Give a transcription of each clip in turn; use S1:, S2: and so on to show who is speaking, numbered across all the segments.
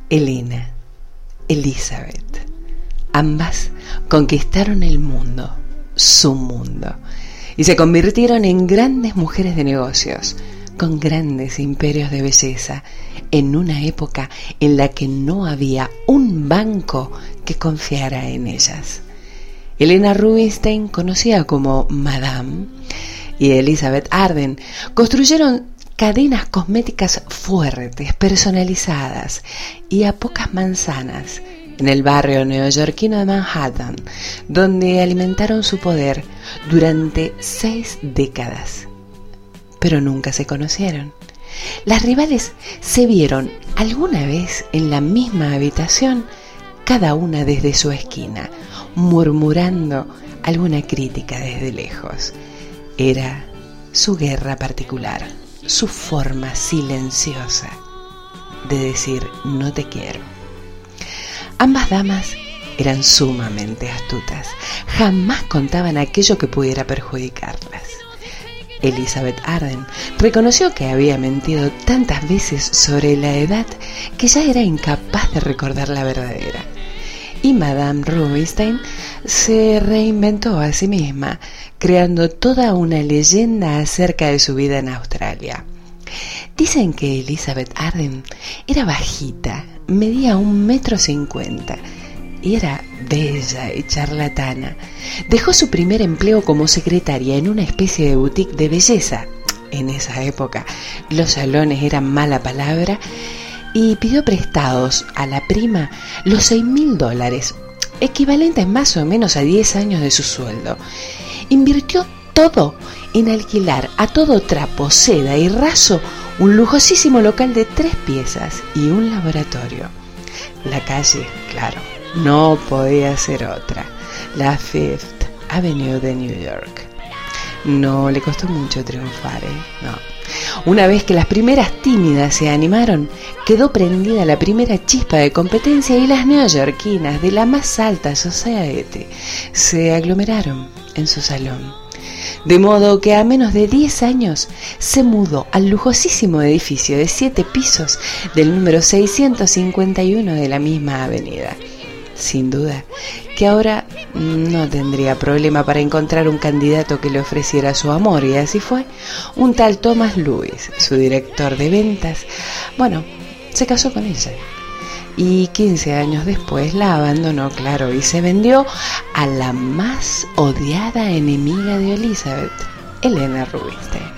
S1: Elena, Elizabeth, ambas conquistaron el mundo, su mundo, y se convirtieron en grandes mujeres de negocios, con grandes imperios de belleza, en una época en la que no había un banco que confiara en ellas. Helena Rubinstein, conocida como Madame, y Elizabeth Arden construyeron cadenas cosméticas fuertes, personalizadas y a pocas manzanas en el barrio neoyorquino de Manhattan, donde alimentaron su poder durante 6 décadas. Pero nunca se conocieron. Las rivales se vieron alguna vez en la misma habitación, cada una desde su esquina, murmurando alguna crítica desde lejos. Era su guerra particular, su forma silenciosa de decir no te quiero. Ambas damas eran sumamente astutas, jamás contaban aquello que pudiera perjudicarlas. Elizabeth Arden reconoció que había mentido tantas veces sobre la edad que ya era incapaz de recordar la verdadera. Y Madame Rubinstein se reinventó a sí misma, creando toda una leyenda acerca de su vida en Australia. Dicen que Elizabeth Arden era bajita, medía 1,50 m y era bella y charlatana. Dejó su primer empleo como secretaria en una especie de boutique de belleza. En esa época los salones eran mala palabra, y pidió prestados a la prima los $6,000, equivalentes más o menos a 10 años de su sueldo. Invirtió todo en alquilar a todo trapo, seda y raso un lujosísimo local de 3 piezas y un laboratorio. La calle, claro, no podía ser otra, la Fifth Avenue de New York. No le costó mucho triunfar, no. Una vez que las primeras tímidas se animaron, quedó prendida la primera chispa de competencia y las neoyorquinas de la más alta society se aglomeraron en su salón. De modo que a menos de 10 años se mudó al lujosísimo edificio de 7 pisos del número 651 de la misma avenida. Sin duda que ahora no tendría problema para encontrar un candidato que le ofreciera su amor, y así fue. Un tal Thomas Lewis, su director de ventas, se casó con ella. Y 15 años después la abandonó, claro, y se vendió a la más odiada enemiga de Elizabeth, Helena Rubinstein.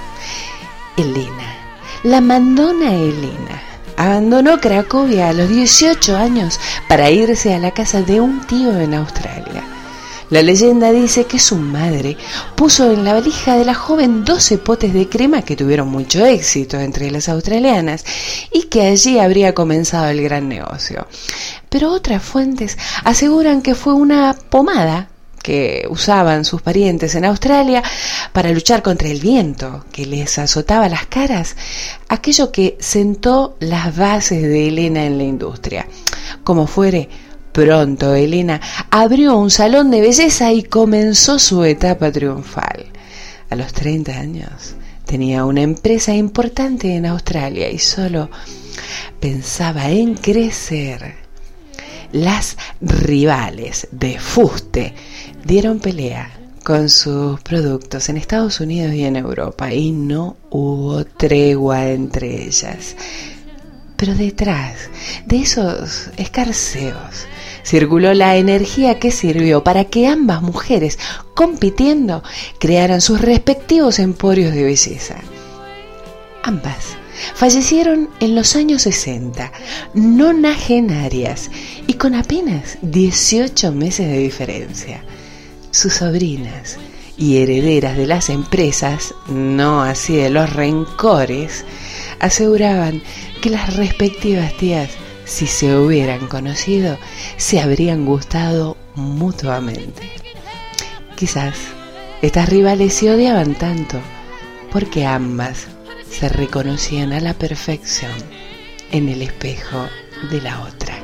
S1: Helena, la mandona Helena, abandonó Cracovia a los 18 años para irse a la casa de un tío en Australia. La leyenda dice que su madre puso en la valija de la joven 12 potes de crema que tuvieron mucho éxito entre las australianas y que allí habría comenzado el gran negocio. Pero otras fuentes aseguran que fue una pomada que usaban sus parientes en Australia para luchar contra el viento que les azotaba las caras, aquello que sentó las bases de Helena en la industria. Como fuere, pronto Helena abrió un salón de belleza y comenzó su etapa triunfal. A los 30 años tenía una empresa importante en Australia y solo pensaba en crecer. Las rivales de fuste dieron pelea con sus productos en Estados Unidos y en Europa, y no hubo tregua entre ellas. Pero detrás de esos escarceos circuló la energía que sirvió para que ambas mujeres, compitiendo, crearan sus respectivos emporios de belleza. Ambas fallecieron en los años 60, nonagenarias y con apenas 18 meses de diferencia. Sus sobrinas y herederas de las empresas, no así de los rencores, aseguraban que las respectivas tías, si se hubieran conocido, se habrían gustado mutuamente. Quizás estas rivales se odiaban tanto porque ambas se reconocían a la perfección en el espejo de la otra.